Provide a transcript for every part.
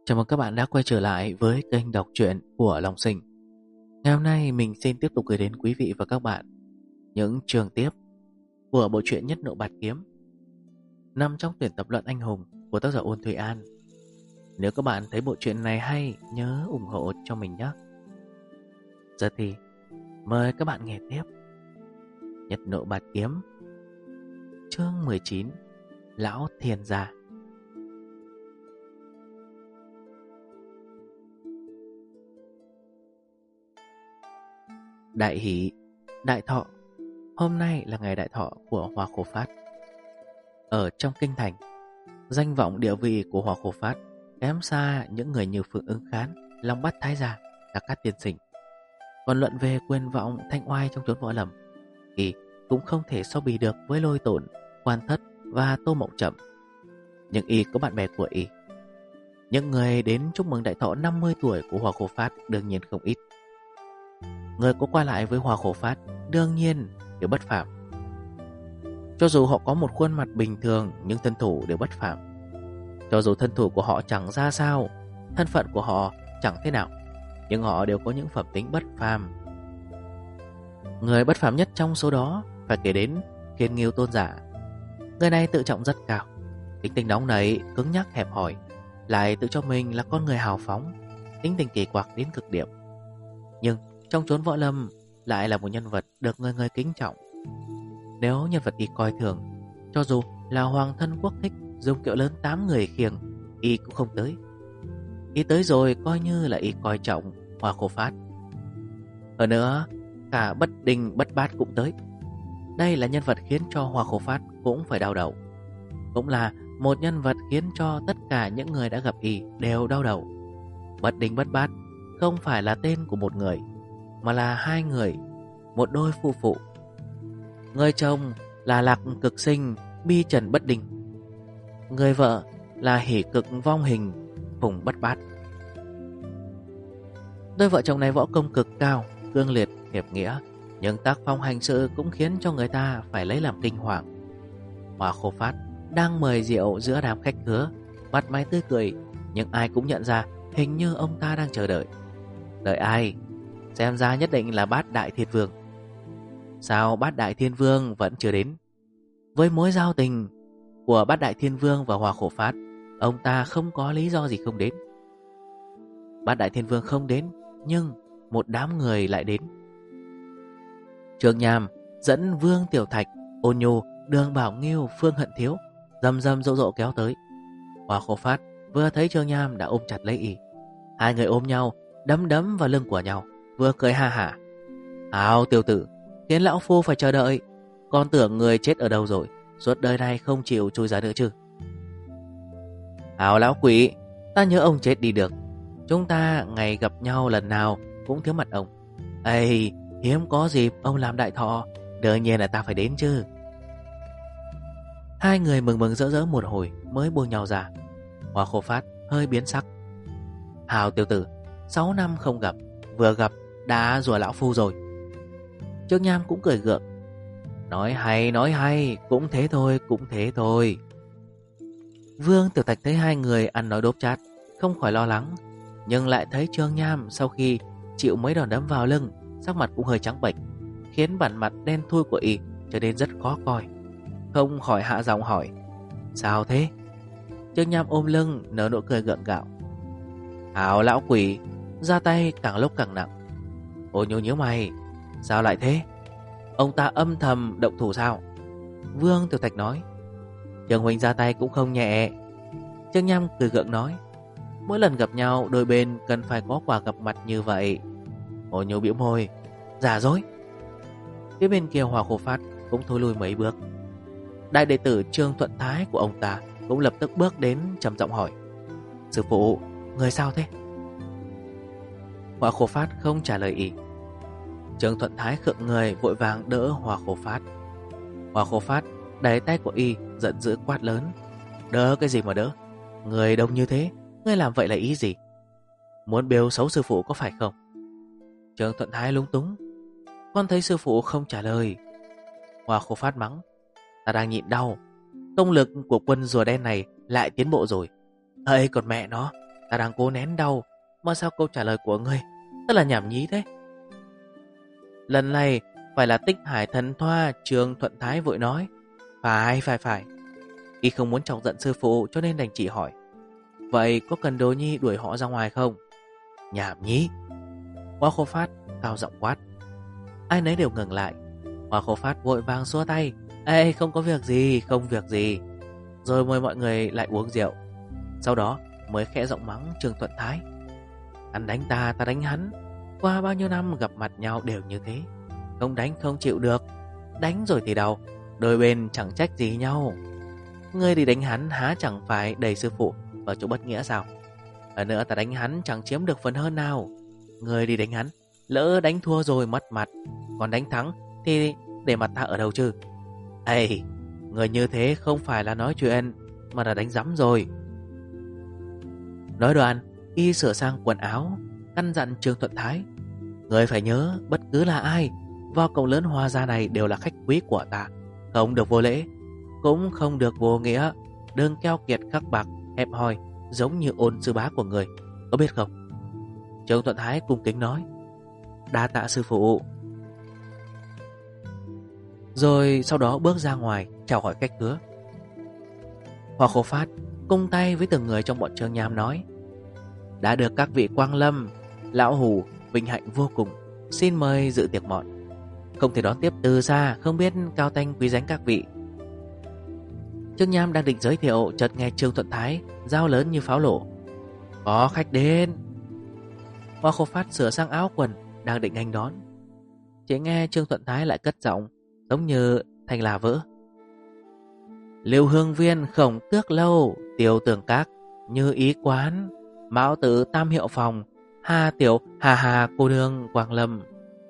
Chào mừng các bạn đã quay trở lại với kênh đọc truyện của Long Sinh. Ngày hôm nay mình xin tiếp tục gửi đến quý vị và các bạn những chương tiếp của bộ truyện Nhất Nộ Bạt Kiếm, nằm trong tuyển tập luận anh hùng của tác giả Ôn Thùy An. Nếu các bạn thấy bộ truyện này hay, nhớ ủng hộ cho mình nhé. Giờ thì mời các bạn nghe tiếp Nhất Nộ Bạt Kiếm, chương 19, Lão Thiên Gia. Đại hỷ, đại thọ. Hôm nay là ngày đại thọ của Hoa Khổ Phát. Ở trong kinh thành, danh vọng địa vị của Hoa Khổ Phát kém xa những người như Phượng Ứng Khán, Long Bát Thái Gia, Đắc Cát Tiên Sinh. Còn luận về quyền vọng thanh oai trong chốn võ lâm, y cũng không thể so bì được với Lôi Tổn, Quan Thất và Tô Mộng Chậm. Nhưng y có bạn bè của y. Những người đến chúc mừng đại thọ 50 tuổi của Hoa Khổ Phát đương nhiên không ít. Người có qua lại với Hoa Khổ Phát đương nhiên đều bất phàm. Cho dù họ có một khuôn mặt bình thường, nhưng thân thủ đều bất phàm. Cho dù thân thủ của họ chẳng ra sao, thân phận của họ chẳng thế nào, nhưng họ đều có những phẩm tính bất phàm. Người bất phàm nhất trong số đó phải kể đến Kiên Nghiêu Tôn giả. Người này tự trọng rất cao, tính tình nóng nảy, cứng nhắc hẹp hòi, lại tự cho mình là con người hào phóng, tính tình kỳ quặc đến cực điểm. Nhưng trong chốn võ lâm lại là một nhân vật được người người kính trọng. Nếu nhân vật y coi thường, cho dù là hoàng thân quốc thích dùng kiệu lớn 8 người khiêng, y cũng không tới. Y tới rồi coi như là y coi trọng Hoa Khổ Phát. Hơn nữa, cả Bất Đình Bất Bát cũng tới. Đây là nhân vật khiến cho Hoa Khổ Phát cũng phải đau đầu. Cũng là một nhân vật khiến cho tất cả những người đã gặp y đều đau đầu. Bất Đình Bất Bát không phải là tên của một người, mà là hai người, một đôi phu phụ. Người chồng là Lạc Cực Sinh, Bi Trần Bất Đình. Người vợ là Hỷ Cực Vong Hình, Phùng Bất Bát. Đôi vợ chồng này võ công cực cao, cương liệt, hiệp nghĩa, nhưng tác phong hành sự cũng khiến cho người ta phải lấy làm kinh hoàng. Hoa Khổ Phát đang mời rượu giữa đám khách khứa, mặt mày tươi cười, nhưng ai cũng nhận ra hình như ông ta đang chờ đợi. Đợi ai? Xem ra nhất định là Bát Đại Thiên Vương. Sao Bát Đại Thiên Vương vẫn chưa đến? Với mối giao tình của Bát Đại Thiên Vương và Hoa Khổ Phát, ông ta không có lý do gì không đến. Bát Đại Thiên Vương không đến, nhưng một đám người lại đến. Trương Nham dẫn Vương Tiểu Thạch, Ôn Nhu, Đường Bảo Nghiêu, Phương Hận Thiếu rầm rầm rộ rộ kéo tới. Hoa Khổ Phát vừa thấy Trương Nham đã ôm chặt lấy y. Hai người ôm nhau, đấm đấm vào lưng của nhau, vừa cười ha hả. Ào tiểu tử, khiến lão phu phải chờ đợi. Con tưởng người chết ở đâu rồi, suốt đời này không chịu chui ra nữa chứ. Ào lão quỷ, ta nhớ ông chết đi được. Chúng ta ngày gặp nhau lần nào cũng thiếu mặt ông. Ây, hiếm có dịp ông làm đại thọ, đương nhiên là ta phải đến chứ. Hai người mừng mừng rỡ rỡ một hồi mới buông nhau ra. Hoa Khổ Phát hơi biến sắc. Hào tiểu tử, 6 năm không gặp, vừa gặp đã rủa lão phu rồi. Trương Nham cũng cười gượng. Nói hay, cũng thế thôi, cũng thế thôi. Vương Tiểu Thạch thấy hai người ăn nói đốp chát, không khỏi lo lắng, nhưng lại thấy Trương Nham sau khi chịu mấy đòn đấm vào lưng, sắc mặt cũng hơi trắng bệch, khiến bản mặt đen thui của y trở nên rất khó coi. Không khỏi hạ giọng hỏi: sao thế? Trương Nham ôm lưng nở nụ cười gượng gạo. Hảo lão quỷ, ra tay càng lúc càng nặng. Ôi nhớ mày, sao lại thế? Ông ta âm thầm động thủ sao? Vương Tiểu Thạch nói. Trương huynh ra tay cũng không nhẹ. Trương Nham cười gượng nói. Mỗi lần gặp nhau đôi bên cần phải có quả gặp mặt như vậy. Ôi nhớ bĩu môi, giả dối. Phía bên kia Hoa Khổ Phát cũng thôi lui mấy bước. Đại đệ tử Trương Thuận Thái của ông ta cũng lập tức bước đến trầm giọng hỏi: sư phụ, người sao thế? Hoa Khổ Phát không trả lời y. Trương Thuận Thái khựng người vội vàng đỡ Hoa Khổ Phát. Hoa Khổ Phát đẩy tay của y, giận dữ quát lớn: đỡ cái gì mà đỡ? Người đông như thế, ngươi làm vậy là ý gì? Muốn bêu xấu sư phụ có phải không? Trương Thuận Thái lúng túng. Con thấy sư phụ không trả lời. Hoa Khổ Phát mắng: ta đang nhịn đau. Công lực của quân rùa đen này lại tiến bộ rồi. Ây còn mẹ nó, Ta đang cố nén đau, mà sao câu trả lời của ngươi rất là nhảm nhí thế? Lần này phải là Tích Hải Thần Thoa. Trương Thuận Thái vội nói. Phải. Y không muốn chọc giận sư phụ cho nên đành chỉ hỏi. Vậy có cần Đồ Nhi đuổi họ ra ngoài không? Nhảm nhí. Hoa Khô Phát cao giọng quát. Ai nấy đều ngừng lại. Hoa Khô Phát vội vàng xua tay. Ê, không có việc gì. Rồi mời mọi người lại uống rượu. Sau đó mới khẽ giọng mắng Trương Thuận Thái. Hắn đánh ta, ta đánh hắn. Qua bao nhiêu năm gặp mặt nhau đều như thế. Không đánh không chịu được. Đánh rồi thì đau. Đôi bên chẳng trách gì nhau. Ngươi đi đánh hắn há chẳng phải đẩy sư phụ vào chỗ bất nghĩa sao? Hơn nữa ta đánh hắn chẳng chiếm được phần hơn nào. Ngươi đi đánh hắn, lỡ đánh thua rồi mất mặt. Còn đánh thắng thì để mặt ta ở đâu chứ? Ê, người như thế không phải là nói chuyện, mà là đánh rắm rồi. Nói đoạn, y sửa sang quần áo, căn dặn Trương Thuận Thái. Người phải nhớ, bất cứ là ai vào cổng lớn Hoa gia này đều là khách quý của ta. Không được vô lễ, cũng không được vô nghĩa. Đừng keo kiệt khắc bạc, hẹp hòi, giống như Ôn sư bá của người, có biết không? Trương Thuận Thái cung kính nói. Đa tạ sư phụ. Rồi sau đó bước ra ngoài chào hỏi khách khứa. Hoa Khô Phát cung tay với từng người trong bọn Trương Nham nói. Đã được các vị quang lâm, lão hủ vinh hạnh vô cùng, xin mời dự tiệc mọn. Không thể đón tiếp từ xa, không biết cao tanh quý danh các vị. Trương Nham đang định giới thiệu, chợt nghe Trương Thuận Thái giao lớn như pháo nổ. Có khách đến. Hoa Khô Phát sửa sang áo quần, đang định nghênh đón. Chỉ nghe Trương Thuận Thái lại cất giọng giống như thành là vỡ. Liêu Hương Viên, Khổng Tước Lâu, Tiêu Tường Các, Như Ý Quán, Mão Tử Tam Hiệu Phòng, Hà Tiểu Hà cô nương Quang Lâm.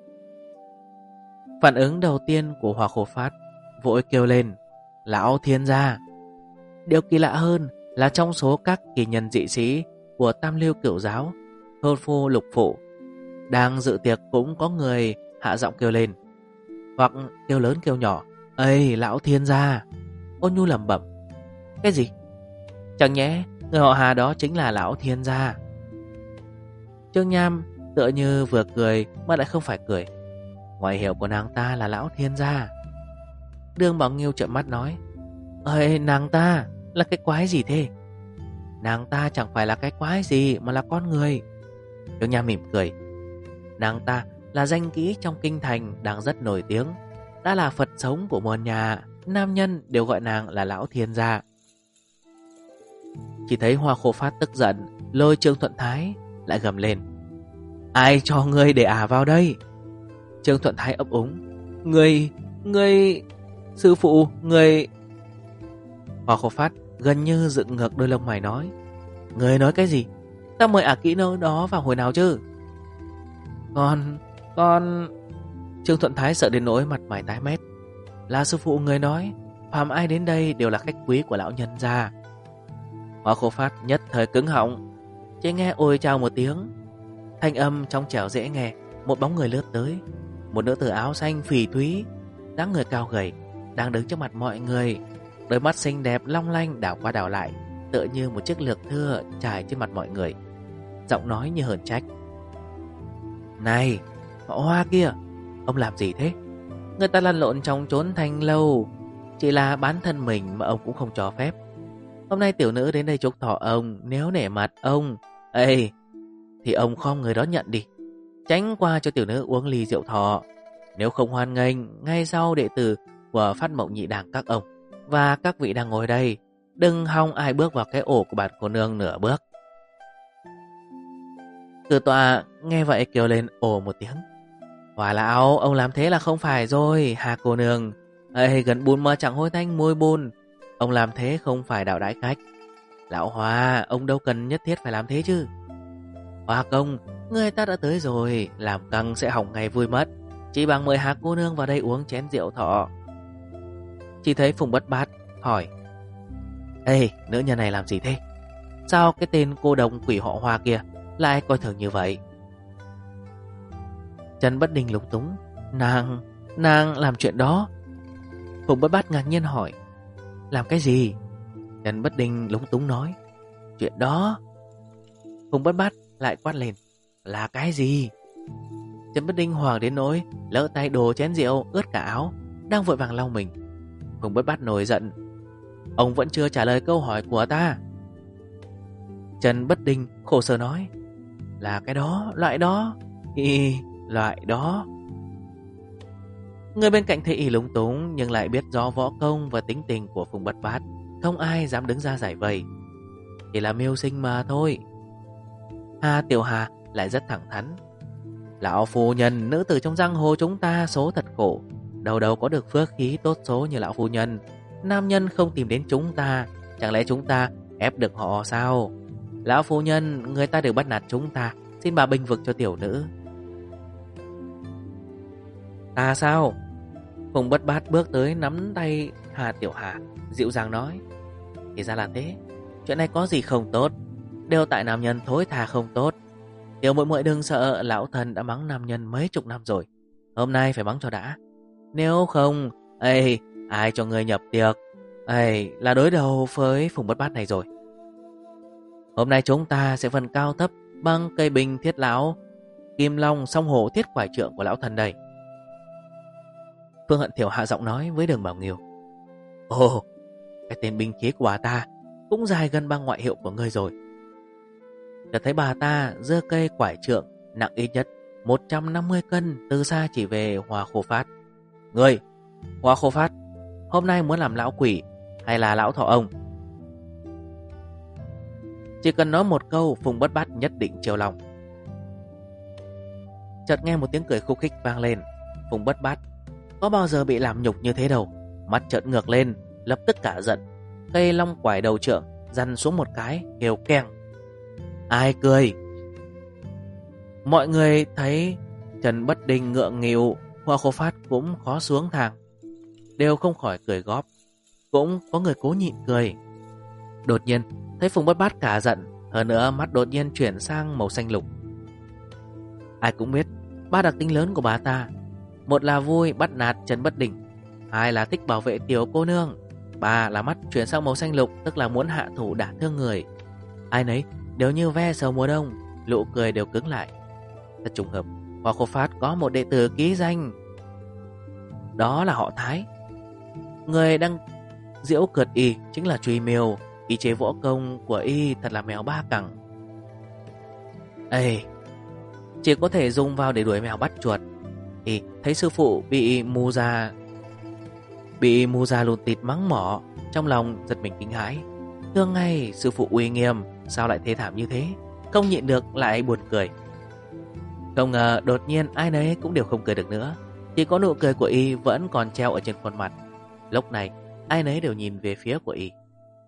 Phản ứng đầu tiên của Hoa Khô Phát vội kêu lên. Lão thiên gia. Điều kỳ lạ hơn là trong số các kỳ nhân dị sĩ của Tam Lưu Cửu Giáo, Thôn Phu Lục Phụ đang dự tiệc cũng có người hạ giọng kêu lên, hoặc kêu lớn kêu nhỏ. Ây, lão thiên gia. Ôn Nhu lẩm bẩm. Cái gì? Chẳng nhẽ người họ Hà đó chính là lão thiên gia? Trương Nham tựa như vừa cười mà lại không phải cười. Ngoại hiệu của nàng ta là lão thiên gia. Đường Bảo Nghiêu trợn mắt nói. Ơi, nàng ta là cái quái gì thế? Nàng ta chẳng phải là cái quái gì mà là con người. Trương Nham mỉm cười. Nàng ta là danh kỹ trong kinh thành đang rất nổi tiếng, đã là Phật sống của muôn nhà, nam nhân đều gọi nàng là lão thiên gia. Chỉ thấy Hoa Khô Phát tức giận lôi Trương Thuận Thái lại gầm lên. Ai cho ngươi để vào đây? Trương Thuận Thái ấp úng. Ngươi... Sư phụ, ngươi... Hoa Khô Phát gần như dựng ngược đôi lông mày nói. Ngươi nói cái gì? Ta mời kỹ nâu đó vào hồi nào chứ? Con... Trương Thuận Thái sợ đến nỗi mặt mày tái mét. Là sư phụ người nói, phàm ai đến đây đều là khách quý của lão nhân gia. Hoa Khô Phát nhất thời cứng họng. Chỉ nghe ôi chao một tiếng, thanh âm trong trẻo dễ nghe. Một bóng người lướt tới. Một nữ tử áo xanh phỉ thúy, dáng người cao gầy, đang đứng trước mặt mọi người. Đôi mắt xinh đẹp long lanh đảo qua đảo lại, tựa như một chiếc lược thưa trải trên mặt mọi người. Giọng nói như hờn trách. Này, họ Hoa kia, ông làm gì thế? Người ta lăn lộn trong trốn thanh lâu, chỉ là bán thân mình mà ông cũng không cho phép. Hôm nay tiểu nữ đến đây chúc thọ ông, nếu nể mặt ông thì ông khom người đó nhận đi, tránh qua cho tiểu nữ uống ly rượu thọ. Nếu không hoan nghênh, ngay sau đệ tử của Phát Mộng Nhị Đảng các ông và các vị đang ngồi đây, đừng hòng ai bước vào cái ổ của bản cô nương nửa bước. Từ tọa nghe vậy kêu lên ồ một tiếng. Hòa lão, ông làm thế là không phải rồi, Hà cô nương. Gần bùn mà chẳng hôi tanh môi bùn. Ông làm thế không phải đạo đãi khách. Lão Hoa, ông đâu cần nhất thiết phải làm thế chứ. Hoa công, người ta đã tới rồi, làm căng sẽ hỏng ngày vui mất. Chỉ bằng mời Hà cô nương vào đây uống chén rượu thọ. Chỉ thấy Phùng Bất Bát hỏi. Nữ nhân này làm gì thế? Sao cái tên cô đồng quỷ họ Hoa kia lại coi thường như vậy? Trần Bất Đình lúng túng. Nàng làm chuyện đó? Phùng Bất Bát ngạc nhiên hỏi. Làm cái gì? Trần Bất Đình lúng túng nói. Chuyện đó. Phùng Bất Bát lại quát lên: Là cái gì? Trần Bất Đinh hoảng đến nỗi lỡ tay đổ chén rượu ướt cả áo, đang vội vàng lau mình. Phùng Bất Bát nổi giận: Ông vẫn chưa trả lời câu hỏi của ta. Trần Bất Đinh khổ sở nói: Là cái đó, loại đó. Loại đó. Người bên cạnh thấy y lúng túng, nhưng lại biết rõ võ công và tính tình của Phùng Bất Bát, không ai dám đứng ra giải vây. Chỉ là mưu sinh mà thôi. Hà Tiểu Hà lại rất thẳng thắn: Lão phu nhân, nữ tử trong giang hồ chúng ta số thật khổ, đâu đâu có được phước khí tốt số như lão phu nhân. Nam nhân không tìm đến chúng ta, chẳng lẽ chúng ta ép được họ sao? Lão phu nhân, người ta đều bắt nạt chúng ta, xin bà bênh vực cho tiểu nữ. Ta sao? Phùng Bất Bát bước tới nắm tay Hà Tiểu Hà, dịu dàng nói: Thì ra là thế, chuyện này có gì không tốt, đều tại nam nhân thối tha không tốt. Tiểu muội muội đừng sợ, lão thần đã mắng nam nhân mấy chục năm rồi, hôm nay phải mắng cho đã. Nếu không, ai cho người nhập tiệc, là đối đầu với Phùng Bất Bát này rồi. Hôm nay chúng ta sẽ phân cao thấp bằng cây bình thiết lão, kim long song hổ thiết quải trượng của lão thần đây. Phương Hận Thiểu hạ giọng nói với Đường Bảo Nghiêu: Ồ, cái tên binh khí của bà ta cũng dài gần bằng ngoại hiệu của ngươi rồi. Đã thấy bà ta giơ cây quải trượng nặng ít nhất 150 cân từ xa chỉ về Hoa Khô Phát. Ngươi, Hoa Khô Phát, hôm nay muốn làm lão quỷ hay là lão thọ ông? Chỉ cần nói một câu, Phùng Bất Bát nhất định chiều lòng. Chợt nghe một tiếng cười khúc khích vang lên. Phùng Bất Bát có bao giờ bị làm nhục như thế đâu, mắt trợn ngược lên, lập tức cả giận. Cây long quải đầu trượng dằn xuống một cái, kêu keng. Ai cười? Mọi người thấy Trần Bất Đinh ngượng nghịu, Hoa Khô Phát cũng khó xuống thang, đều không khỏi cười góp. Cũng có người cố nhịn cười. Đột nhiên thấy Phùng Bất Bát cả giận, hơn nữa mắt đột nhiên chuyển sang màu xanh lục. Ai cũng biết ba đặc tính lớn của bà ta: một là vui bắt nạt Trần Bất Đinh, hai là thích bảo vệ tiểu cô nương, ba là mắt chuyển sang màu xanh lục, tức là muốn hạ thủ đả thương người. Ai nấy đều như ve sầu mùa đông, nụ cười đều cứng lại. Thật trùng hợp, Hoa Khô Phát có một đệ tử ký danh, đó là họ Thái. Người đang giễu cợt y chính là Truy Miêu. Ý chế võ công của y thật là mèo ba cẳng. Chỉ có thể dùng vào để đuổi mèo bắt chuột. Thì thấy sư phụ bị mù già lùn tịt mắng mỏ, trong lòng giật mình kinh hãi. Thương ngay sư phụ uy nghiêm, sao lại thê thảm như thế? Không nhịn được lại buồn cười. Không ngờ đột nhiên ai nấy cũng đều không cười được nữa, chỉ có nụ cười của y vẫn còn treo ở trên khuôn mặt. Lúc này ai nấy đều nhìn về phía của y.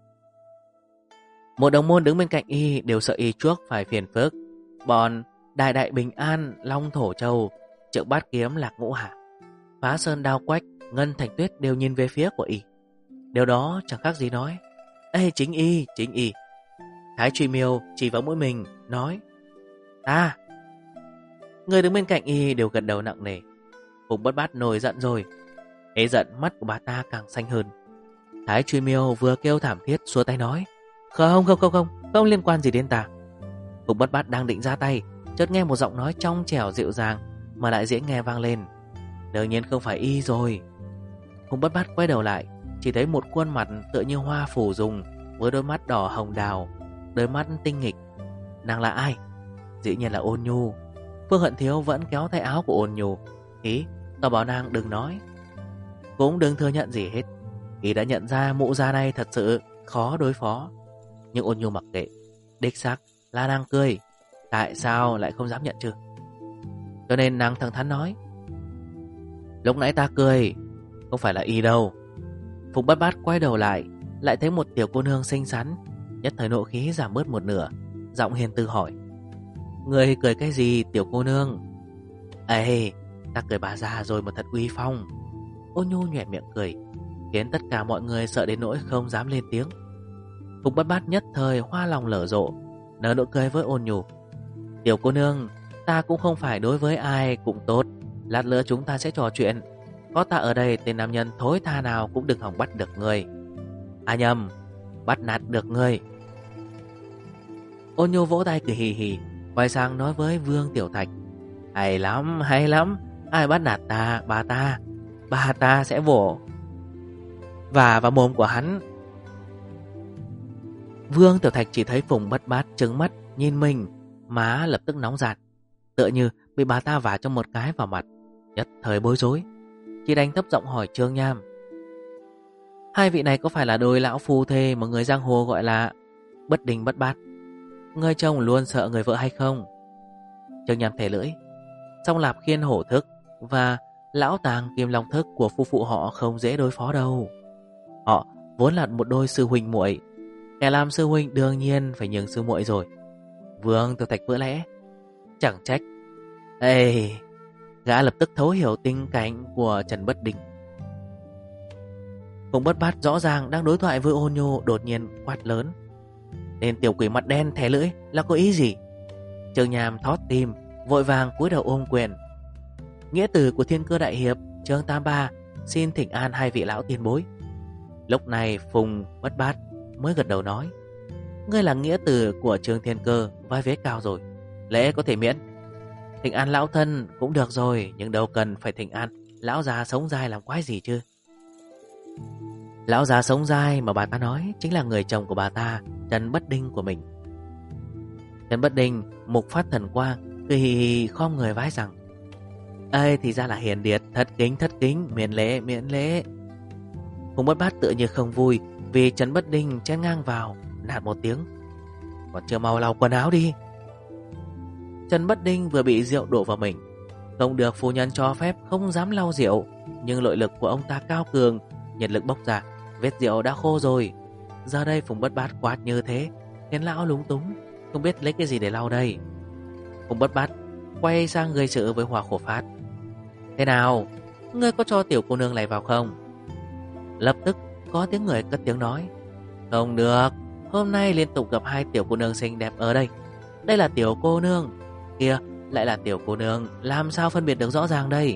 Một đồng môn đứng bên cạnh y đều sợ y chuốc phải phiền phức. Bọn Đại Đại Bình An, Long Thổ Châu, Trượng Bát Kiếm, Lạc Ngũ Hà, Phá Sơn Đao Quách, Ngân Thành Tuyết đều nhìn về phía của y. Điều đó chẳng khác gì nói: chính y. Thái Truy Miêu chỉ vào mũi mình nói: Ta. Người đứng bên cạnh y đều gật đầu nặng nề. Phùng Bất Bát nổi giận rồi. Ế giận, mắt của bà ta càng xanh hơn. Thái Truy Miêu vừa kêu thảm thiết xua tay nói: Không liên quan gì đến ta. Phùng Bất Bát đang định ra tay, chợt nghe một giọng nói trong trẻo dịu dàng mà lại dễ nghe vang lên: Đương nhiên không phải y rồi. Phùng Bất Bát quay đầu lại, chỉ thấy một khuôn mặt tựa như hoa phủ dùng, với đôi mắt đỏ hồng đào, đôi mắt tinh nghịch. Nàng là ai? Dĩ nhiên là Ôn Nhu. Phương Hận Thiếu vẫn kéo tay áo của Ôn Nhu, ý tỏ bảo nàng đừng nói, cũng đừng thừa nhận gì hết. Y đã nhận ra mụ già này thật sự khó đối phó. Nhưng Ôn Nhu mặc kệ, đích xác là nàng cười, tại sao lại không dám nhận chứ? Cho nên nàng thẳng thắn nói: Lúc nãy ta cười, không phải là y đâu. Phùng Bất Bát quay đầu lại, lại thấy một tiểu cô nương xinh xắn, nhất thời nộ khí giảm bớt một nửa, giọng hiền từ hỏi: Người cười cái gì tiểu cô nương? Ta cười bà già rồi mà thật uy phong. Ôn Nhu nhoẻn miệng cười, khiến tất cả mọi người sợ đến nỗi không dám lên tiếng. Phùng Bất Bát nhất thời hoa lòng lở rộ, nở nụ cười với Ôn Nhu: Tiểu cô nương, ta cũng không phải đối với ai cũng tốt. Lát nữa chúng ta sẽ trò chuyện. Có ta ở đây, tên nam nhân thối tha nào cũng đừng hòng bắt được ngươi. À nhầm, bắt nạt được ngươi. Ôn Nhu vỗ tay cười hì hì, quay sang nói với Vương Tiểu Thạch: hay lắm, hay lắm. Ai bắt nạt ta, bà ta sẽ vỗ vào mồm của hắn. Vương Tiểu Thạch chỉ thấy Phùng Bất Bát trừng mắt nhìn mình, má lập tức nóng rạt, tựa như bị bà ta vả cho một cái vào mặt, nhất thời bối rối, chỉ đành thấp giọng hỏi Trương Nham: hai vị này có phải là đôi lão phu thê mà người giang hồ gọi là bất đình bất bát, người chồng luôn sợ người vợ hay không? Trương Nham thề lưỡi: song Lạp Khiên hổ thức và lão Tàng Kim Long thức của phu phụ họ không dễ đối phó đâu. Họ vốn là một đôi sư huynh muội, kẻ làm sư huynh đương nhiên phải nhường sư muội rồi. Vương Tiểu Thạch vỡ lẽ: chẳng trách. Ê, gã lập tức thấu hiểu tình cảnh của Trần Bất Đình. Phùng Bất Bát rõ ràng đang đối thoại với Ôn Nhu, đột nhiên quát lớn: tên tiểu quỷ mặt đen thè lưỡi là có ý gì? Trương Nham thót tim, vội vàng cúi đầu ôm quyền: nghĩa tử của Thiên Cơ Đại Hiệp Trương Tam Ba xin thỉnh an hai vị lão tiền bối. Lúc này Phùng Bất Bát mới gật đầu nói: ngươi là nghĩa tử của Trương Thiên Cơ, vai vế cao rồi, lễ có thể miễn. Thỉnh an lão thân cũng được rồi, nhưng đâu cần phải thỉnh an lão già sống dai làm quái gì chứ. Lão già sống dai mà bà ta nói chính là người chồng của bà ta, Trần Bất Đinh của mình. Trần Bất Đinh mục phát thần quang, cười hì hì khom người vái rằng: ê, thì ra là hiền điệt, thất kính, miễn lễ. Phùng Bất Bát tựa như không vui vì Trần Bất Đinh chen ngang vào, nạt một tiếng: còn chưa mau lau quần áo đi. Trần Bất Đinh vừa bị rượu đổ vào mình, không được phu nhân cho phép, không dám lau rượu, nhưng nội lực của ông ta cao cường, nhiệt lực bốc ra, vết rượu đã khô rồi. Giờ đây Phùng Bất Bát quát như thế khiến lão lúng túng, không biết lấy cái gì để lau đây. Phùng Bất Bát quay sang gây sự với Hoa Khổ Phát: thế nào, ngươi có cho tiểu cô nương này vào không? Lập tức có tiếng người cất tiếng nói: không được, hôm nay liên tục gặp hai tiểu cô nương xinh đẹp ở đây. Đây là tiểu cô nương, kia lại là tiểu cô nương, làm sao phân biệt được rõ ràng đây?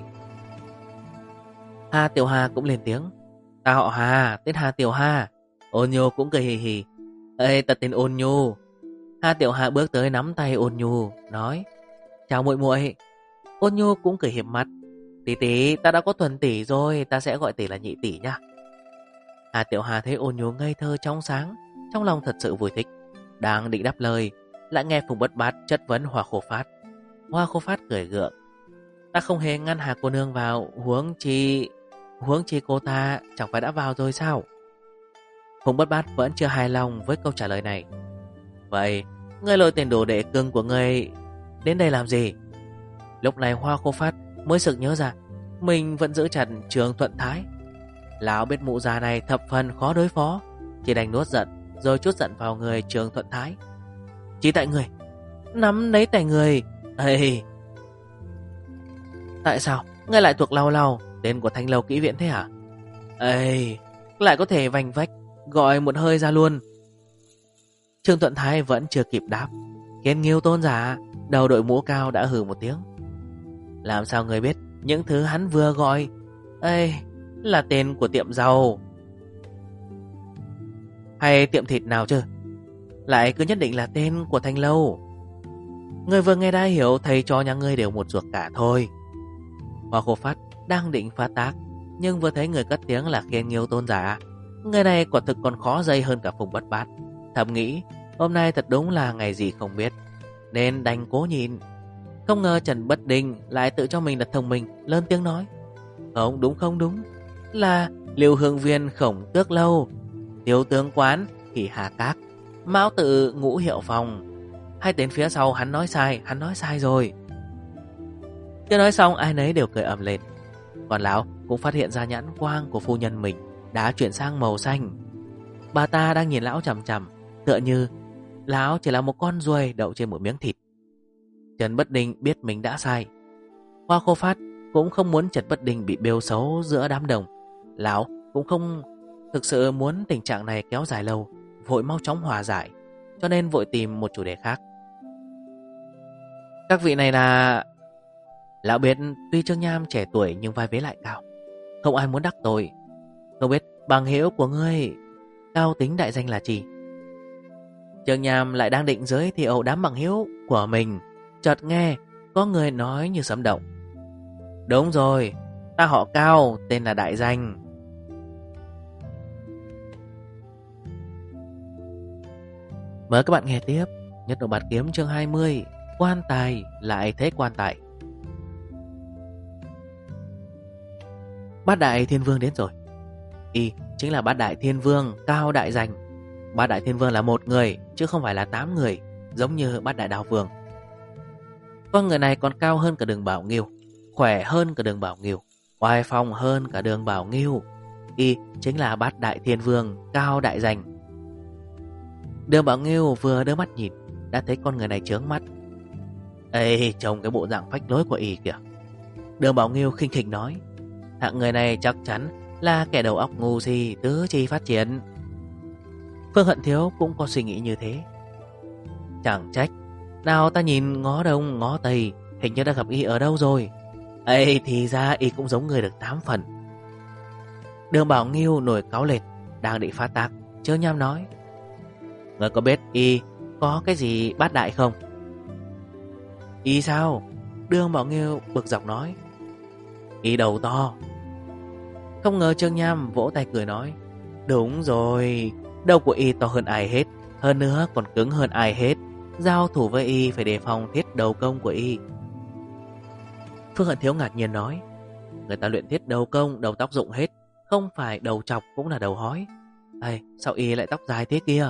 Hà Tiểu Hà cũng lên tiếng: ta họ Hà, tên Hà Tiểu Hà. Ôn Nhu cũng cười hì hì: ê, ta tên Ôn Nhu. Hà Tiểu Hà bước tới nắm tay Ôn Nhu nói: chào muội muội. Ôn Nhu cũng cười hiểm mắt: tỷ tỷ, ta đã có Thuần tỷ rồi, ta sẽ gọi tỷ là Nhị tỷ nha. Hà Tiểu Hà thấy Ôn Nhu ngây thơ trong sáng, trong lòng thật sự vui thích, đang định đáp lời, lại nghe Phùng Bất Bát chất vấn Hoa Khổ Phát. Hoa Khổ Phát cười gượng: ta không hề ngăn Hà cô nương vào, huống chi cô ta chẳng phải đã vào rồi sao? Phùng Bất Bát vẫn chưa hài lòng với câu trả lời này. Vậy ngươi lôi tên đồ đệ cưng của ngươi đến đây làm gì? Lúc này Hoa Khổ Phát mới sực nhớ ra mình vẫn giữ chặt Trường Thuận Thái. Lão biết mụ già này thập phần khó đối phó, chỉ đành nuốt giận rồi trút giận vào người Trường Thuận Thái: chỉ tại người, nắm lấy tay người. Ê, tại sao ngươi lại thuộc Lau tên của Thanh Lâu Kỹ Viện thế hả? Ê, lại có thể vành vách gọi một hơi ra luôn. Trương Thuận Thái vẫn chưa kịp đáp, Kiên Nghiêu tôn giả đầu đội mũ cao đã hừ một tiếng: làm sao người biết những thứ hắn vừa gọi ê là tên của tiệm rau hay tiệm thịt nào chứ, lại cứ nhất định là tên của Thanh Lâu? Người vừa nghe đã hiểu thầy trò nhà ngươi đều một ruột cả thôi. Hoa Khổ Phát đang định phá tác, nhưng vừa thấy người cất tiếng là Kiên Nghiêu tôn giả, người này quả thực còn khó dây hơn cả Phùng Bất Bát. Thầm nghĩ hôm nay thật đúng là ngày gì không biết, nên đành cố nhìn. Không ngờ Trần Bất Đình lại tự cho mình là thông minh, lớn tiếng nói: không đúng, là Liêu Hương Viên Khổng Tước Lâu, Tiêu Tướng Quán Hỉ Hà Các, Mão Tự Ngũ Hiệu Phòng. Hai tên phía sau hắn nói sai rồi. Chưa nói xong ai nấy đều cười ầm lên. Còn lão cũng phát hiện ra nhãn quang của phu nhân mình đã chuyển sang màu xanh. Bà ta đang nhìn lão chằm chằm, tựa như lão chỉ là một con ruồi đậu trên một miếng thịt. Trần Bất Đình biết mình đã sai. Hoa Khổ Phát cũng không muốn Trần Bất Đình bị bêu xấu giữa đám đông. Lão cũng không thực sự muốn tình trạng này kéo dài lâu, vội mau chóng hòa giải, cho nên vội tìm một chủ đề khác. Các vị này là... Lão biết tuy Trương Nham trẻ tuổi nhưng vai vế lại cao, không ai muốn đắc tội. Không biết bằng hữu của ngươi cao tính đại danh là gì? Trương Nham lại đang định giới thiệu đám bằng hữu của mình, chợt nghe có người nói như sấm động. Đúng rồi, ta họ Cao, tên là Đại Danh. Mời các bạn nghe tiếp Nhất Độ Bạt Kiếm chương 20, Quan tài lại thế quan tài. Bát Đại Thiên Vương đến rồi. Y chính là Bát Đại Thiên Vương Cao Đại Danh. Bát Đại Thiên Vương là một người, chứ không phải là 8 người, giống như Bát Đại Đao Vương. Con người này còn cao hơn cả Đường Bảo Nghiêu, khỏe hơn cả Đường Bảo Nghiêu, oai phong hơn cả Đường Bảo Nghiêu. Y chính là Bát Đại Thiên Vương Cao Đại Danh. Đường Bảo Nghiêu vừa đưa mắt nhìn đã thấy con người này chướng mắt. Ê, trông cái bộ dạng phách lối của Y kìa. Đường Bảo Nghiêu khinh khỉnh nói, hạng người này chắc chắn là kẻ đầu óc ngu si, tứ chi phát triển. Phương Hận Thiếu cũng có suy nghĩ như thế. Chẳng trách, nào ta nhìn ngó đông ngó tây, hình như đã gặp Y ở đâu rồi. Ê, thì ra Y cũng giống người được 8 phần. Đường Bảo Nghiêu nổi cáu lên, đang định phát tác. Trương Nham nói, người có biết Y có cái gì bát đại không? Y sao? Đường Bảo Nghiêu bực dọc nói, Y đầu to. Không ngờ Trương Nham vỗ tay cười nói, đúng rồi, đầu của Y to hơn ai hết, hơn nữa còn cứng hơn ai hết. Giao thủ với Y phải đề phòng thiết đầu công của Y. Phương Hận Thiếu ngạc nhiên nói, người ta luyện thiết đầu công đầu tóc rụng hết, không phải đầu chọc cũng là đầu hói. Ê, sao Y lại tóc dài thế kia?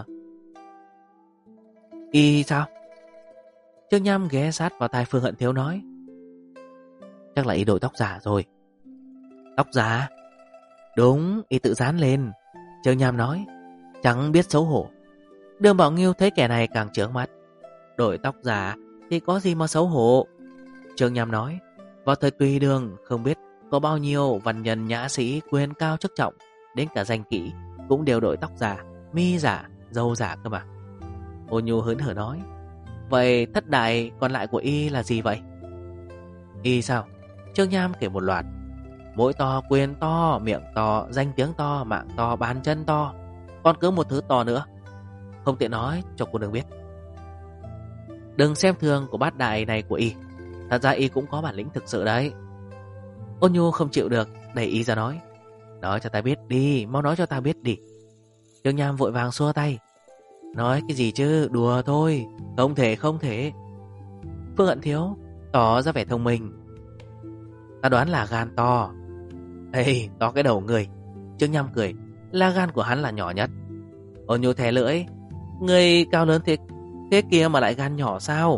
Y sao? Trương Nham ghé sát vào tai Phương Hận Thiếu nói, chắc là Y đội tóc giả rồi. Tóc giả? Đúng, Y tự dán lên. Trương Nham nói, chẳng biết xấu hổ. Đường Bảo Nghiêu thấy kẻ này càng chướng mắt. Đổi tóc giả thì có gì mà xấu hổ? Trương Nham nói, vào thời Tùy Đường không biết có bao nhiêu văn nhân nhã sĩ quyền cao chức trọng, đến cả danh kỹ cũng đều đổi tóc giả, mi giả, râu giả cơ mà. Ôn Nhu hớn hở nói, vậy thất đại còn lại của Y là gì vậy? Y sao? Trương Nham kể một loạt. Mũi to, quyền to, miệng to, danh tiếng to, mạng to, bàn chân to, còn cứ một thứ to nữa, không tiện nói cho cô đừng biết. Đừng xem thường của bát đại này của Y, thật ra Y cũng có bản lĩnh thực sự đấy. Ôn Nhu không chịu được, đẩy Y ra nói cho ta biết đi, mau nói cho ta biết đi. Trương Nham vội vàng xua tay, nói cái gì chứ, đùa thôi, không thể. Phương Hận Thiếu tỏ ra vẻ thông minh, ta đoán là gan to. Ê, to cái đầu người. Trương Nham cười, là gan của hắn là nhỏ nhất. Ôn Nhu thè lưỡi, người cao lớn thế kia mà lại gan nhỏ sao?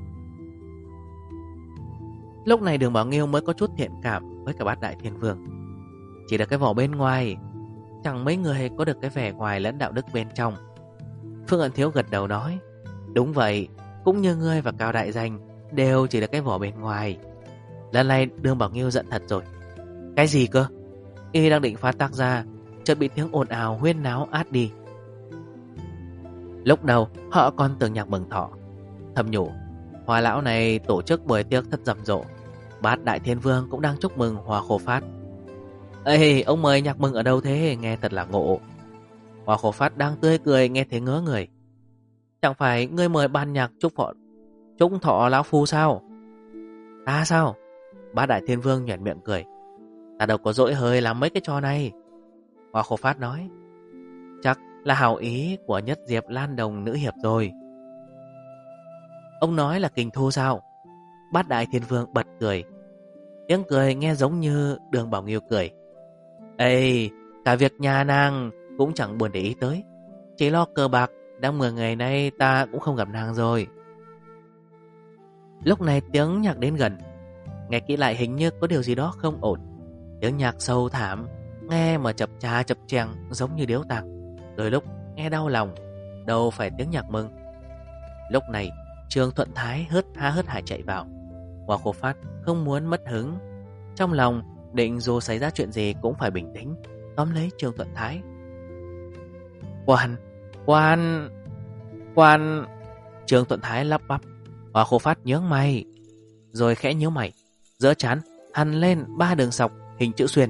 Lúc này Đường Bảo Nghiêu mới có chút thiện cảm với cả Bát Đại Thiên Vương. Chỉ được cái vỏ bên ngoài, chẳng mấy người có được cái vẻ ngoài lẫn đạo đức bên trong. Phương Hận Thiếu gật đầu nói, đúng vậy, cũng như ngươi và Cao Đại Danh đều chỉ được cái vỏ bên ngoài. Lần này Đường Bảo Nghiêu giận thật rồi. Cái gì cơ? Y đang định phát tác ra, chợt bị tiếng ồn ào huyên náo át đi. Lúc đầu họ còn tưởng nhạc mừng thọ, thầm nhủ, Hoa lão này tổ chức buổi tiệc thật rầm rộ, Bát Đại Thiên Vương cũng đang chúc mừng Hoa Khổ Phát. Ê, ông mời nhạc mừng ở đâu thế, nghe thật là ngộ. Hoa Khổ Phát đang tươi cười nghe thấy ngớ người. Chẳng phải ngươi mời ban nhạc chúc thọ lão phu sao? Ta sao? Bát Đại Thiên Vương nhoẻn miệng cười, ta đâu có dỗi hơi làm mấy cái trò này. Hoa Khổ Phát nói, chắc là hảo ý của Nhất Diệp Lan Đồng nữ hiệp rồi. Ông nói là Kình Thu sao? Bát Đại Thiên Vương bật cười. Tiếng cười nghe giống như Đường Bảo Nghiêu cười. Ê, cả việc nhà nàng cũng chẳng buồn để ý tới, chỉ lo cờ bạc, đã 10 ngày nay ta cũng không gặp nàng rồi. Lúc này tiếng nhạc đến gần, nghe kỹ lại hình như có điều gì đó không ổn. Tiếng nhạc sâu thảm, nghe mà chập chà chập chèng giống như điếu tàng, đôi lúc nghe đau lòng, đâu phải tiếng nhạc mừng. Lúc này Trương Thuận Thái hớt hải chạy vào. Hoa Khổ Phát không muốn mất hứng, trong lòng định dù xảy ra chuyện gì cũng phải bình tĩnh, tóm lấy Trương Thuận Thái. Quan. Trương Thuận Thái lắp bắp. Hoa Khổ Phát nhướng mày, rồi khẽ nhíu mày, giữa trán hằn lên 3 đường sọc hình chữ xuyên.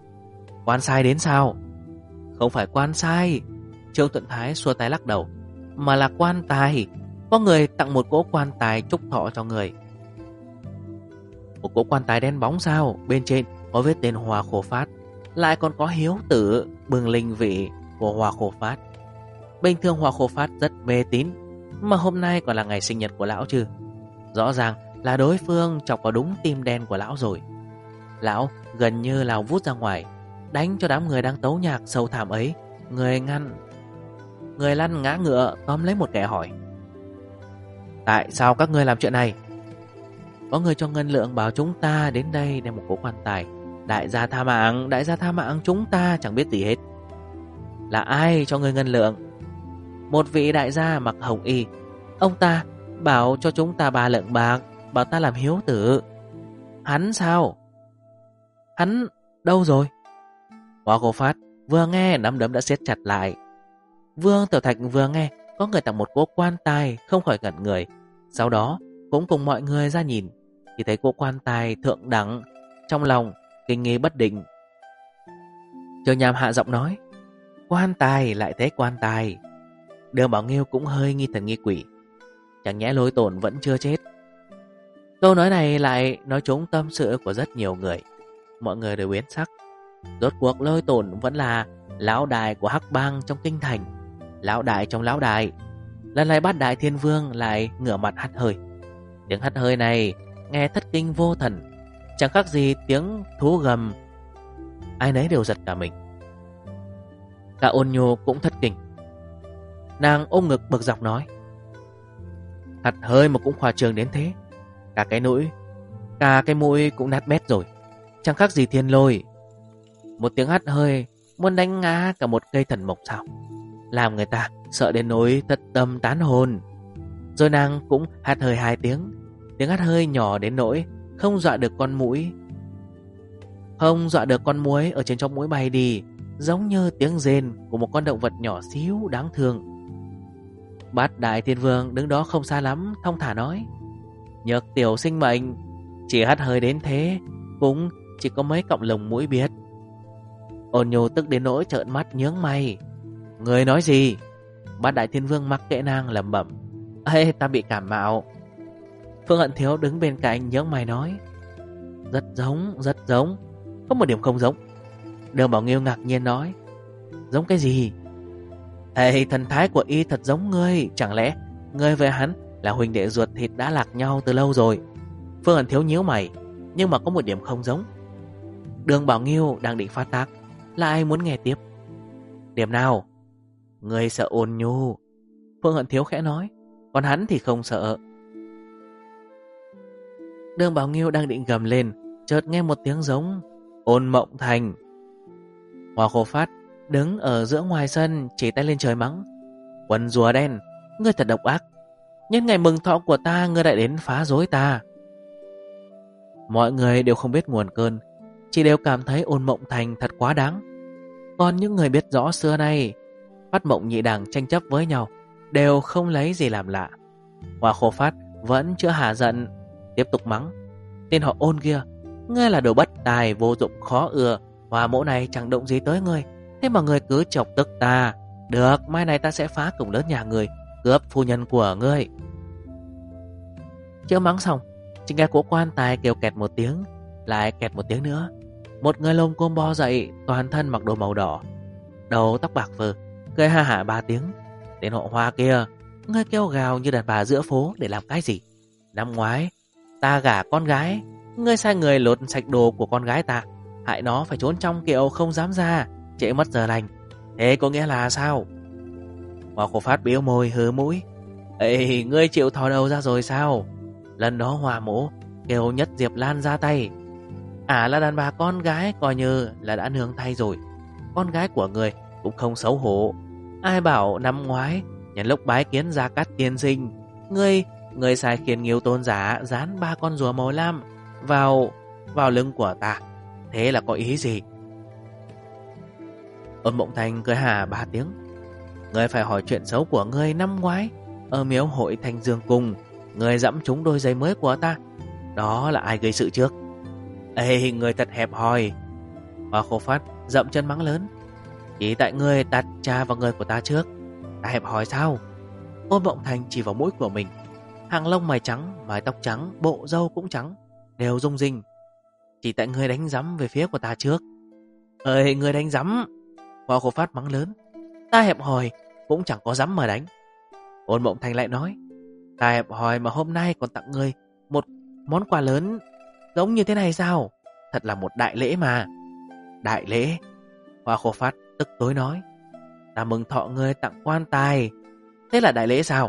Quan sai đến sao? Không phải quan sai. Trương Thuận Thái xua tay lắc đầu. mà là quan tài. Có người tặng một cỗ quan tài chúc thọ cho người. Một cỗ quan tài đen bóng sao? Bên trên có viết tên Hoa Khổ Phát, lại còn có hiếu tử bừng linh vị của Hoa Khổ Phát. Bình thường Hoa Khổ Phát rất mê tín, mà hôm nay còn là ngày sinh nhật của lão chứ. Rõ ràng là đối phương chọc vào đúng tim đen của lão rồi. Lão gần như lao vút ra ngoài, đánh cho đám người đang tấu nhạc sâu thẳm ấy. Người lăn ngã ngựa tóm lấy một kẻ hỏi: tại sao các ngươi làm chuyện này? Có người cho ngân lượng bảo chúng ta đến đây đem một cỗ quan tài. Đại gia tha mạng, chúng ta chẳng biết gì hết. Là ai cho ngươi ngân lượng? Một vị đại gia mặc hồng y. Ông ta bảo cho chúng ta 3 lượng bạc, bảo ta làm hiếu tử. Hắn sao? Hắn đâu rồi? Hoa Khổ Phát vừa nghe nắm đấm đã siết chặt lại. Vương Tiểu Thạch vừa nghe có người tặng một cỗ quan tài không khỏi ngẩn người. Sau đó cũng cùng mọi người ra nhìn, thì thấy cỗ quan tài thượng đẳng. Trong lòng kinh nghi bất định. Chờ Nham hạ giọng nói: quan tài lại thế quan tài. Đường Bảo Nghiêu cũng hơi nghi thần nghi quỷ. Chẳng nhẽ Lôi Tổn vẫn chưa chết? Câu nói này lại nói trúng tâm sự của rất nhiều người. Mọi người đều biến sắc. Rốt cuộc Lôi Tổn vẫn là lão đại của Hắc Bang trong kinh thành, lão đại trong lão đại. Lần này Bát Đại Thiên Vương lại ngửa mặt hắt hơi. Tiếng hắt hơi này nghe thất kinh vô thần, chẳng khác gì tiếng thú gầm. Ai nấy đều giật cả mình. Cả Ôn Nhu cũng thất kinh. Nàng ôm ngực bực dọc nói: hắt hơi mà cũng khoa trương đến thế. Cả cái mũi cũng nát bét rồi, chẳng khác gì thiên lôi. Một tiếng hắt hơi muốn đánh ngã cả một cây thần mộc sao, làm người ta sợ đến nỗi thất tâm tán hồn. Rồi nàng cũng hắt hơi 2 tiếng. Tiếng hắt hơi nhỏ đến nỗi không dọa được con muỗi ở trên trong mũi bay đi, giống như tiếng rên của một con động vật nhỏ xíu đáng thương. Bát Đại Thiên Vương đứng đó không xa lắm, thong thả nói: nhược tiểu sinh mệnh, chỉ hắt hơi đến thế, cũng chỉ có mấy cọng lồng mũi biết. Ôn Nhu tức đến nỗi trợn mắt nhướng mày: người nói gì? Bát Đại Thiên Vương mặc kệ nàng lẩm bẩm: ê, ta bị cảm mạo. Phương Hận Thiếu đứng bên cạnh nhướng mày nói: rất giống, có một điểm không giống. Đường Bảo Nghiêu ngạc nhiên nói: giống cái gì? Ê, thần thái của y thật giống ngươi. Chẳng lẽ ngươi với hắn là huynh đệ ruột thịt đã lạc nhau từ lâu rồi? Phương Hận Thiếu nhíu mày, nhưng mà có một điểm không giống. Đường Bảo Nghiêu đang định phát tác, lại muốn nghe tiếp. Điểm nào? Ngươi sợ Ôn Nhu. Phương Hận Thiếu khẽ nói, còn hắn thì không sợ. Đường Bảo Nghiêu đang định gầm lên, chợt nghe một tiếng giống: Ôn Mộng Thành. Hoa Khổ Phát đứng ở giữa ngoài sân, chỉ tay lên trời mắng: quần rùa đen, ngươi thật độc ác. Nhân ngày mừng thọ của ta, ngươi lại đến phá rối ta. Mọi người đều không biết nguồn cơn, chỉ đều cảm thấy Ôn Mộng Thành thật quá đáng. Còn những người biết rõ xưa nay Phát Mộng nhị đảng tranh chấp với nhau đều không lấy gì làm lạ. Hoa Khổ Phát vẫn chưa hạ giận, tiếp tục mắng: tên họ Ôn kia, ngươi là đồ bất tài vô dụng khó ưa. Hoa mẫu này chẳng động gì tới ngươi, thế mà ngươi cứ chọc tức ta. Được, mai này ta sẽ phá cổng lớn nhà ngươi, cướp phu nhân của ngươi. Chưa mắng xong, chỉ nghe cỗ quan tài kêu kẹt một tiếng, lại kẹt một tiếng nữa. Một người lông côm bò dậy, toàn thân mặc đồ màu đỏ, đầu tóc bạc phơ, cười ha hả 3 tiếng: tên họ Hoa kia, ngươi kêu gào như đàn bà giữa phố để làm cái gì? Năm ngoái ta gả con gái, ngươi sai người lột sạch đồ của con gái ta, hại nó phải trốn trong kiệu không dám ra, trễ mất giờ lành. Thế có nghĩa là sao? Hoa Khổ Phát biếu môi hừ mũi: ê, ngươi chịu thò đầu ra rồi sao? Lần đó Hoa mỗ kêu Nhất Diệp Lan ra tay, là đàn bà con gái coi như là đã nương tay rồi. Con gái của ngươi cũng không xấu hổ. Ai bảo năm ngoái nhân lúc bái kiến Gia Cát tiên sinh, ngươi sai Khiên Nghiêu tôn giả dán 3 con rùa màu lam vào lưng của ta, thế là có ý gì? Ôn Mộng Thành cười hà 3 tiếng: ngươi phải hỏi chuyện xấu của ngươi năm ngoái ở miếu hội Thanh Dương Cung, ngươi dẫm trúng đôi giày mới của ta, đó là ai gây sự trước? Ê, ngươi thật hẹp hòi. Hoa Khổ Phát dậm chân mắng lớn: chỉ tại ngươi tạt cha vào người của ta trước, ta hẹp hòi sao? Ôn Mộng Thành chỉ vào mũi của mình. Hàng lông mày trắng, mái tóc trắng, bộ râu cũng trắng, đều rung rinh. Chỉ tại ngươi đánh rắm về phía của ta trước. Ơi, ngươi đánh rắm! Hoa Khổ Phát mắng lớn. Ta hẹp hòi, cũng chẳng có dám mà đánh. Ôn Mộng Thành lại nói. Ta hẹp hòi mà hôm nay còn tặng ngươi một món quà lớn giống như thế này sao? Thật là một đại lễ mà. Đại lễ? Hoa Khổ Phát tức tối nói. Ta mừng thọ ngươi tặng quan tài. Thế là đại lễ sao?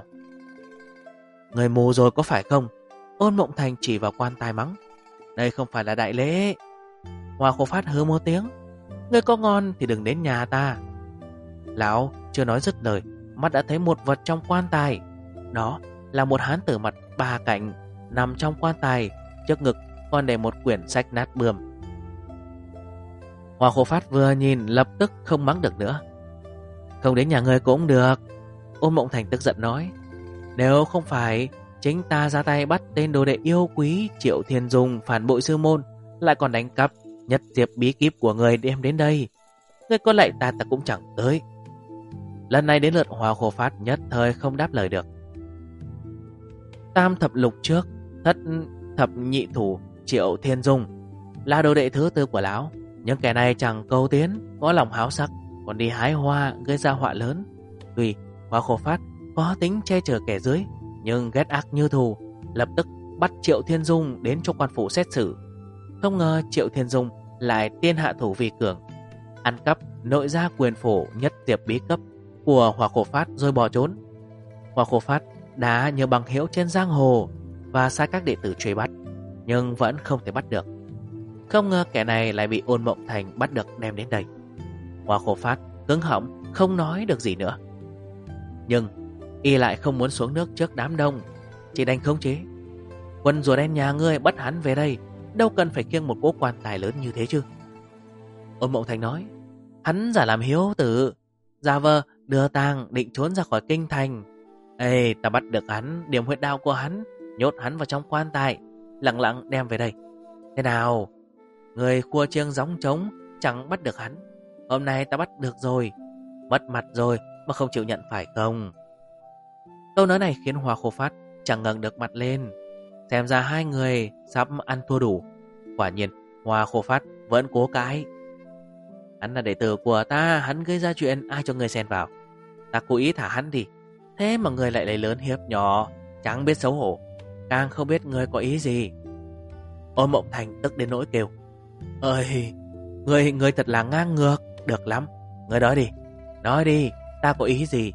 Người mù rồi có phải không? Ôn Mộng Thành chỉ vào quan tài mắng. Đây không phải là đại lễ. Hoa Khổ Phát hừ một tiếng. Ngươi có ngon thì đừng đến nhà ta. Lão chưa nói dứt lời, mắt đã thấy một vật trong quan tài. Đó là một hán tử mặt ba cạnh nằm trong quan tài, trước ngực còn để một quyển sách nát bươm. Hoa Khổ Phát vừa nhìn lập tức không mắng được nữa. Không đến nhà ngươi cũng được. Ôn Mộng Thành tức giận nói. Nếu không phải chính ta ra tay bắt tên đồ đệ yêu quý Triệu Thiên Dung phản bội sư môn, lại còn đánh cắp nhất diệp bí kíp của người đem đến đây, ngươi có lạy ta cũng chẳng tới. Lần này đến lượt Hoa Khổ Phát nhất thời không đáp lời được. Tam thập lục trước, thất thập nhị thủ Triệu Thiên Dung là đồ đệ thứ tư của lão. Những kẻ này chẳng cầu tiến, có lòng háo sắc, còn đi hái hoa gây ra họa lớn. Tuy Hoa Khổ Phát có tính che chở kẻ dưới, nhưng ghét ác như thù, lập tức bắt Triệu Thiên Dung đến cho quan phủ xét xử. Không ngờ Triệu Thiên Dung lại tiên hạ thủ vi cường, ăn cắp nội gia quyền phổ nhất diệp bí cấp của Hoa Khổ Phát rồi bỏ trốn. Hoa Khổ Phát đã nhờ bằng hữu trên giang hồ và sai các đệ tử truy bắt, nhưng vẫn không thể bắt được. Không ngờ kẻ này lại bị Ôn Mộng Thành bắt được đem đến đây. Hoa Khổ Phát cứng họng không nói được gì nữa. Nhưng y lại không muốn xuống nước trước đám đông, chỉ đành khống chế. Quân rùa đen nhà ngươi bắt hắn về đây, đâu cần phải kiêng một cỗ quan tài lớn như thế chứ. Ôn Mộng Thành nói. Hắn giả làm hiếu tử, giả vờ đưa tang định trốn ra khỏi kinh thành. Ê, ta bắt được hắn, điểm huyệt đạo của hắn, nhốt hắn vào trong quan tài, lặng lặng đem về đây. Thế nào? Người khua chiêng gióng trống chẳng bắt được hắn. Hôm nay ta bắt được rồi, mất mặt rồi mà không chịu nhận phải không? Câu nói này khiến Hoa Khổ Phát chẳng ngẩng được mặt lên. Xem ra hai người sắp ăn thua đủ. Quả nhiên Hoa Khổ Phát vẫn cố cãi. Hắn là đệ tử của ta, hắn gây ra chuyện, ai cho người xen vào? Ta cố ý thả hắn đi, thế mà người lại lấy lớn hiếp nhỏ, chẳng biết xấu hổ, càng không biết người có ý gì. Ôn Mộng Thành tức đến nỗi kêu. Ơi, người thật là ngang ngược. Được lắm, người nói đi, ta có ý gì?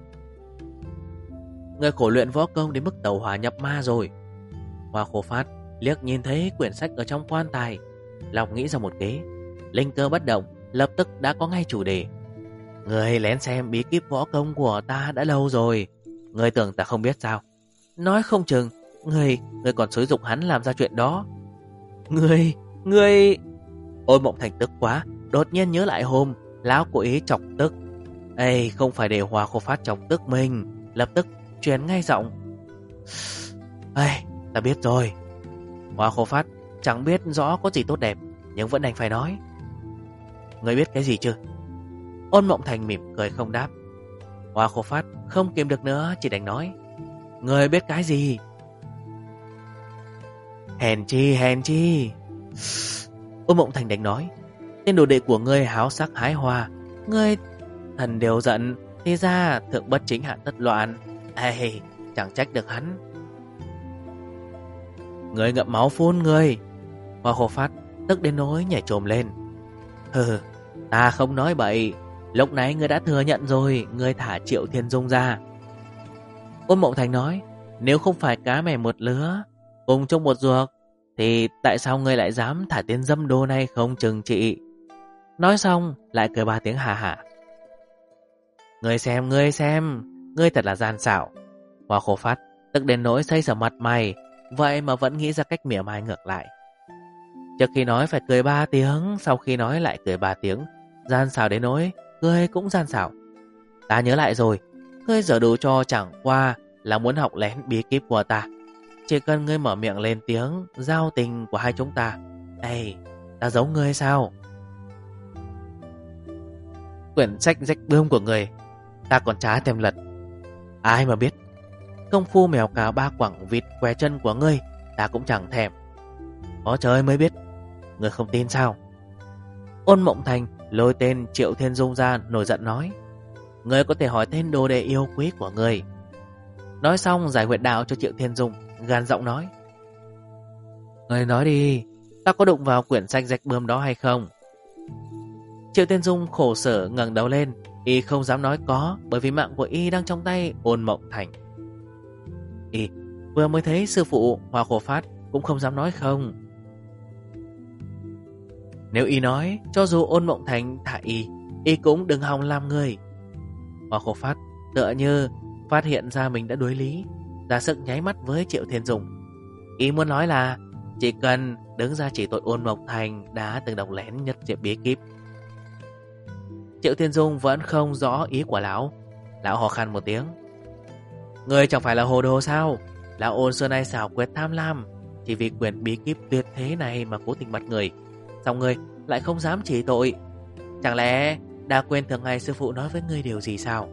Người khổ luyện võ công đến mức tẩu hỏa nhập ma rồi. Hoa Khổ Phát liếc nhìn thấy quyển sách ở trong quan tài, lòng nghĩ ra một kế. Linh cơ bất động, lập tức đã có ngay chủ đề. Người lén xem bí kíp võ công của ta đã lâu rồi, người tưởng ta không biết sao? Nói không chừng người còn xúi giục hắn làm ra chuyện đó. Người... Ôn Mộng Thành tức quá, đột nhiên nhớ lại hôm lão cố ý chọc tức. Ê, không phải để Hoa Khổ Phát chọc tức mình, lập tức truyền ngay giọng. Ê, ta biết rồi. Hoa Khổ Phát chẳng biết rõ có gì tốt đẹp, nhưng vẫn đành phải nói. Người biết cái gì chưa? Ôn Mộng Thành mỉm cười không đáp. Hoa Khổ Phát không kìm được nữa, chỉ đành nói. Người biết cái gì? Hèn chi. Ôn Mộng Thành đành nói. Tên đồ đệ của ngươi háo sắc hái hoa, ngươi thần đều giận, thì ra thượng bất chính hạ tất loạn. Ê, chẳng trách được hắn. Ngươi ngậm máu phun ngươi. Hoa Khổ Phát tức đến nỗi nhảy trồm lên. Hừ, ta không nói bậy. Lúc nãy ngươi đã thừa nhận rồi, ngươi thả Triệu Thiên Dung ra. Ôn Mộng Thành nói. Nếu không phải cá mè một lứa, cùng chung một ruột, thì tại sao ngươi lại dám thả tên dâm đô này không trừng trị? Nói xong lại cười ba tiếng hà hà. Ngươi xem, ngươi thật là gian xảo. Hoa Khổ Phát tức đến nỗi xây sờ mặt mày, vậy mà vẫn nghĩ ra cách mỉa mai ngược lại. Trước khi nói phải cười 3 tiếng, sau khi nói lại cười 3 tiếng. Gian xảo đến nỗi ngươi cũng gian xảo. Ta nhớ lại rồi, ngươi giở đủ cho chẳng qua là muốn học lén bí kíp của ta. Chỉ cần ngươi mở miệng lên tiếng giao tình của hai chúng ta. Ê, ta giấu ngươi sao? Quyển sách rách bươm của ngươi ta còn chả thèm lật. Ai mà biết, công phu mèo cào ba quẳng vịt què chân của ngươi ta cũng chẳng thèm. Có trời mới biết, ngươi không tin sao? Ôn Mộng Thành lôi tên Triệu Thiên Dung ra nổi giận nói, ngươi có thể hỏi tên đồ đệ yêu quý của ngươi. Nói xong giải huyệt đạo cho Triệu Thiên Dung, gàn giọng nói, ngươi nói đi, ta có đụng vào quyển sách rách bươm đó hay không? Triệu Thiên Dung khổ sở ngẩng đầu lên, y không dám nói có, bởi vì mạng của y đang trong tay Ôn Mộng Thành. Y vừa mới thấy sư phụ Hoa Khổ Phát cũng không dám nói không. Nếu y nói, cho dù Ôn Mộng Thành thả y cũng đừng hòng làm người. Hoa Khổ Phát tựa như phát hiện ra mình đã đối lý, ra sức nháy mắt với Triệu Thiên Dung. Y muốn nói là chỉ cần đứng ra chỉ tội Ôn Mộng Thành đã từng độc lén nhất diệp bí kíp. Triệu Thiên Dung vẫn không rõ ý của lão. Lão ho khan một tiếng, người chẳng phải là hồ đồ sao? Lão Ôn xưa nay xảo quyệt tham lam, chỉ vì quyền bí kíp tuyệt thế này mà cố tình bắt người, xong người lại không dám chỉ tội. Chẳng lẽ đã quên thường ngày sư phụ nói với ngươi điều gì sao?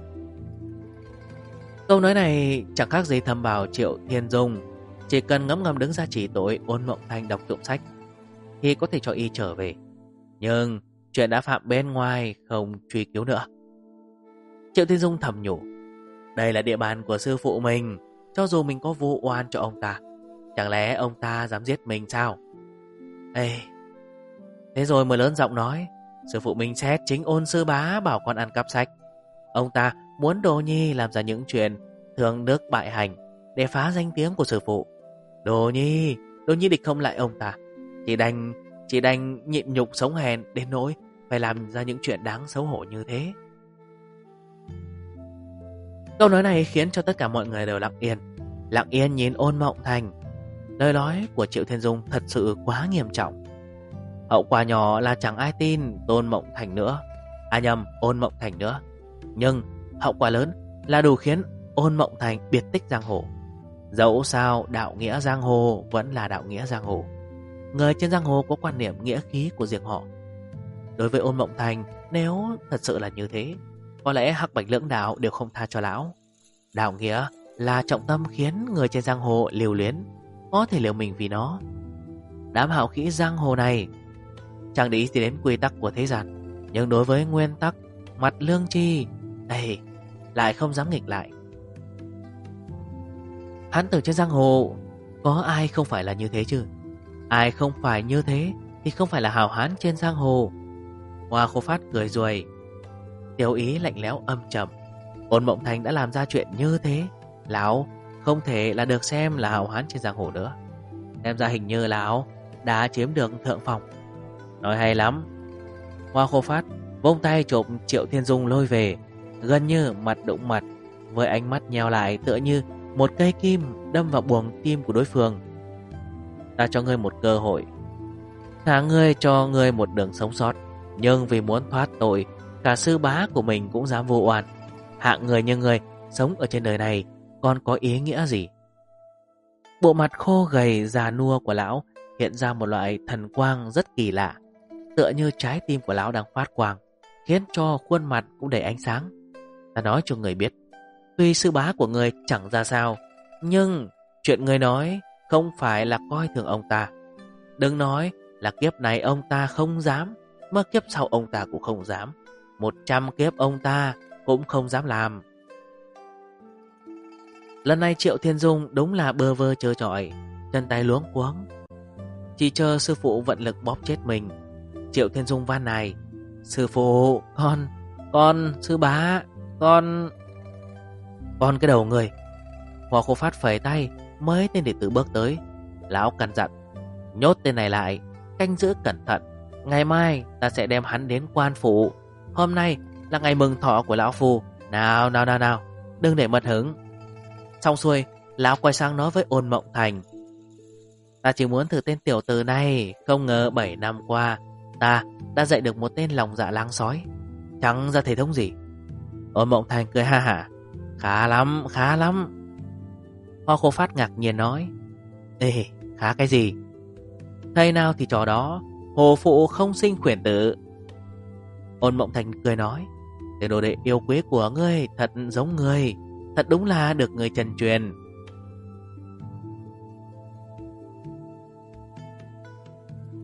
Câu nói này chẳng khác gì thầm bảo Triệu Thiên Dung chỉ cần ngấm ngầm đứng ra chỉ tội Ôn Mộng Thành đọc trộm sách thì có thể cho y trở về. Nhưng chuyện đã phạm bên ngoài không truy cứu nữa. Triệu Thiên Dung thầm nhủ, đây là địa bàn của sư phụ mình, cho dù mình có vu oan cho ông ta, chẳng lẽ ông ta dám giết mình sao? Ê, thế rồi mới lớn giọng nói, sư phụ mình xét chính Ôn sư bá bảo con ăn cắp sách. Ông ta muốn Đồ Nhi làm ra những chuyện thương đức bại hành để phá danh tiếng của sư phụ. Đồ Nhi địch không lại ông ta, chỉ đành nhịn nhục sống hèn đến nỗi phải làm ra những chuyện đáng xấu hổ như thế. Câu nói này khiến cho tất cả mọi người đều lặng yên nhìn Ôn Mộng Thành. Lời nói của Triệu Thiên Dung thật sự quá nghiêm trọng. Hậu quả nhỏ là chẳng ai tin Ôn Mộng Thành nữa. Nhưng hậu quả lớn là đủ khiến Ôn Mộng Thành biệt tích giang hồ. Dẫu sao đạo nghĩa giang hồ vẫn là đạo nghĩa giang hồ. Người trên giang hồ có quan niệm nghĩa khí của riêng họ. Đối với Ôn Mộng Thành, nếu thật sự là như thế, có lẽ hắc bạch lưỡng đạo đều không tha cho lão. Đạo nghĩa là trọng tâm khiến người trên giang hồ liều luyến, có thể liều mình vì nó. Đám hào khí giang hồ này chẳng để ý gì đến quy tắc của thế gian, nhưng đối với nguyên tắc mặt lương tri đây lại không dám nghịch lại. Hán tử trên giang hồ có ai không phải là như thế chứ? Ai không phải như thế thì không phải là hào hán trên giang hồ. Hoa Khô Phát cười ruồi, tiểu ý lạnh lẽo âm trầm. Ôn Mộng Thành đã làm ra chuyện như thế, lão không thể là được xem là hào hán trên giang hồ nữa. Xem ra hình như lão đã chiếm được thượng phong. Nói hay lắm. Hoa Khô Phát vung tay chộp Triệu Thiên Dung lôi về, gần như mặt đụng mặt, với ánh mắt nheo lại tựa như một cây kim đâm vào buồng tim của đối phương. Ta cho ngươi một cơ hội, thả ngươi cho ngươi một đường sống sót, nhưng vì muốn thoát tội, cả sư bá của mình cũng dám vô oan. Hạng người như ngươi sống ở trên đời này còn có ý nghĩa gì? Bộ mặt khô gầy già nua của lão hiện ra một loại thần quang rất kỳ lạ, tựa như trái tim của lão đang phát quang, khiến cho khuôn mặt cũng đầy ánh sáng. Ta nói cho người biết, tuy sư bá của người chẳng ra sao, nhưng chuyện người nói không phải là coi thường ông ta. Đừng nói là kiếp này ông ta không dám, mà kiếp sau ông ta cũng không dám, 100 kiếp ông ta cũng không dám làm. Lần này Triệu Thiên Dung đúng là bơ vơ trơ trọi, chân tay luống cuống, chỉ chờ sư phụ vận lực bóp chết mình. Triệu Thiên Dung van nài, sư phụ, con, sư bá, con cái đầu người. Hoa Khô Phát phẩy tay, mấy tên đệ tử bước tới. Lão căn dặn, nhốt tên này lại, canh giữ cẩn thận, ngày mai ta sẽ đem hắn đến quan phủ. Hôm nay là ngày mừng thọ của lão phu, nào, đừng để mất hứng. Xong xuôi, lão quay sang nói với Ôn Mộng Thành, ta chỉ muốn thử tên tiểu tử này, không ngờ 7 năm qua ta đã dạy được một tên lòng dạ lang sói, chẳng ra thể thống gì. Ôn Mộng Thành cười ha hả, khá lắm. Hoa Khô Phát ngạc nhiên nói, ê, khá cái gì? Thầy nào thì trò đó, hồ phụ không sinh khuyển tử. Ôn Mộng Thành cười nói, tên đồ đệ yêu quý của ngươi thật giống ngươi. Thật đúng là được người chân truyền.